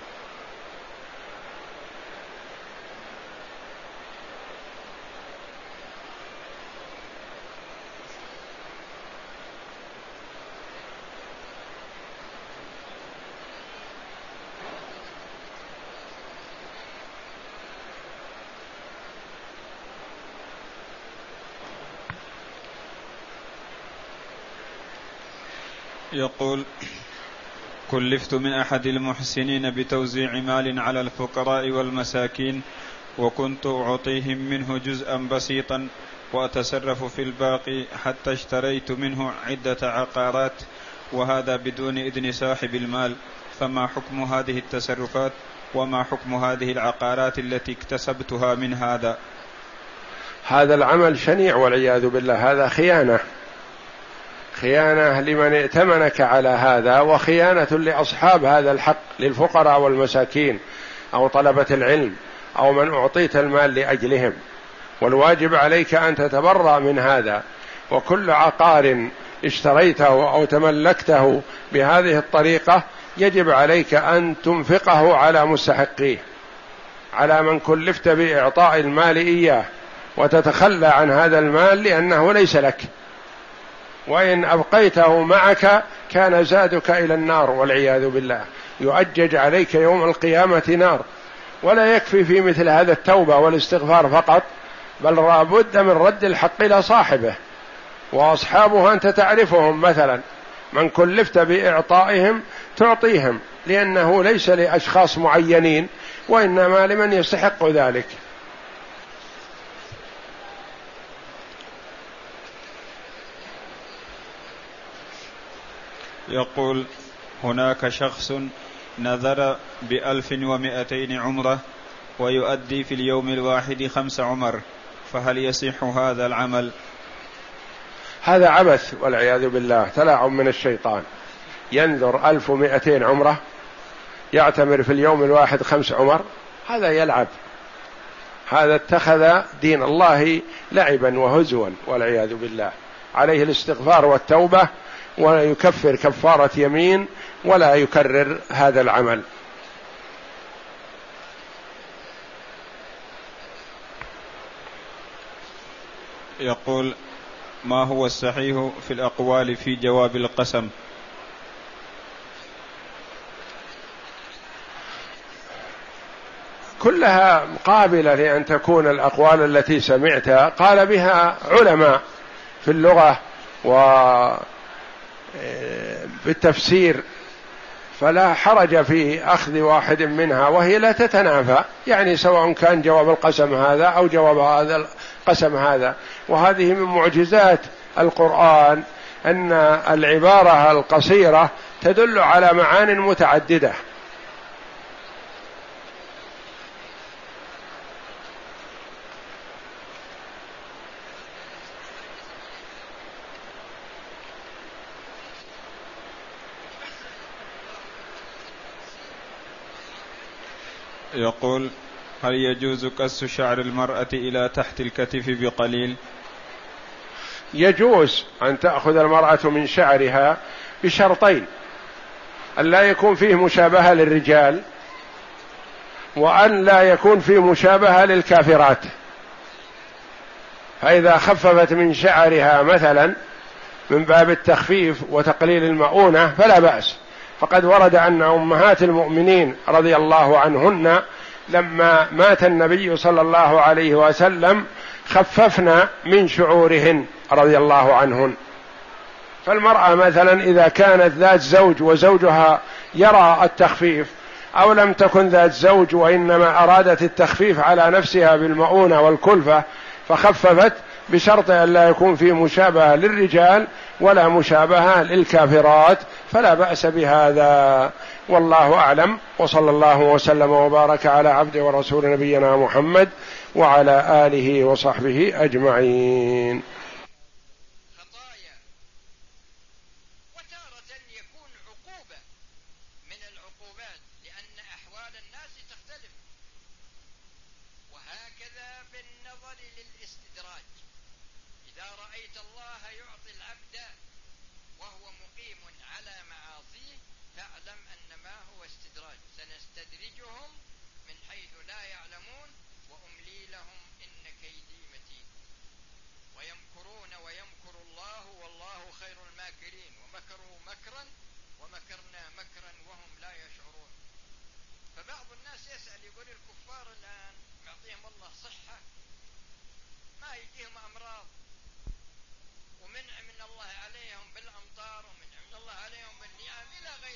S2: يقول: كلفت من أحد المحسنين بتوزيع مال على الفقراء والمساكين، وكنت أعطيهم منه جزءا بسيطا وأتصرف في الباقي حتى اشتريت منه عدة عقارات، وهذا بدون إذن صاحب المال، فما حكم هذه التصرفات وما حكم هذه العقارات التي اكتسبتها من هذا؟
S1: هذا العمل شنيع والعياذ بالله، هذا خيانة، خيانة لمن ائتمنك على هذا، وخيانة لأصحاب هذا الحق للفقراء والمساكين أو طلبة العلم أو من أعطيت المال لأجلهم. والواجب عليك أن تتبرأ من هذا، وكل عقار اشتريته أو تملكته بهذه الطريقة يجب عليك أن تنفقه على مستحقيه، على من كلفت بإعطاء المال إياه، وتتخلى عن هذا المال لأنه ليس لك، وإن أبقيته معك كان زادك إلى النار والعياذ بالله، يؤجج عليك يوم القيامة نار. ولا يكفي في مثل هذا التوبة والاستغفار فقط، بل لابد من رد الحق إلى صاحبه، وأصحابه أنت تعرفهم، مثلا من كلفت بإعطائهم تعطيهم، لأنه ليس لأشخاص معينين وإنما لمن يستحق ذلك.
S2: يقول: هناك شخص نذر بألف ومائتين عمرة ويؤدي في اليوم الواحد خمس عمر، فهل يصح هذا العمل؟
S1: هذا عبث والعياذ بالله، تلاعب من الشيطان. ينذر ألف ومائتين عمرة، يعتمر في اليوم الواحد خمس عمر، هذا يلعب، هذا اتخذ دين الله لعبا وهزوا والعياذ بالله. عليه الاستغفار والتوبة، ولا يكفر كفارة يمين، ولا يكرر هذا العمل.
S2: يقول: ما هو الصحيح في الأقوال في جواب القسم؟
S1: كلها قابلة لأن تكون الأقوال التي سمعتها قال بها علماء في اللغة وبالتفسير، فلا حرج في أخذ واحد منها، وهي لا تتنافى، يعني سواء كان جواب القسم هذا أو جواب هذا القسم هذا. وهذه من معجزات القرآن أن العبارة القصيرة تدل على معان متعددة.
S2: يقول: هل يجوز قص شعر المرأة إلى تحت الكتف بقليل؟
S1: يجوز أن تأخذ المرأة من شعرها بشرطين: أن لا يكون فيه مشابهة للرجال، وأن لا يكون فيه مشابهة للكافرات. فإذا خففت من شعرها مثلا من باب التخفيف وتقليل المؤونة فلا بأس، فقد ورد أن أمهات المؤمنين رضي الله عنهن لما مات النبي صلى الله عليه وسلم خففنا من شعورهن رضي الله عنهن. فالمرأة مثلا إذا كانت ذات زوج وزوجها يرى التخفيف، أو لم تكن ذات زوج وإنما أرادت التخفيف على نفسها بالمؤونة والكلفة فخففت، بشرط أن لا يكون في مشابهة للرجال ولا مشابهة للكافرات، فلا بأس بهذا، والله أعلم. وصلى الله وسلم وبارك على عبد ورسول نبينا محمد وعلى آله وصحبه أجمعين.
S3: ومنع من الله عليهم بالأمطار ومنع من الله عليهم بالنعم إلى غير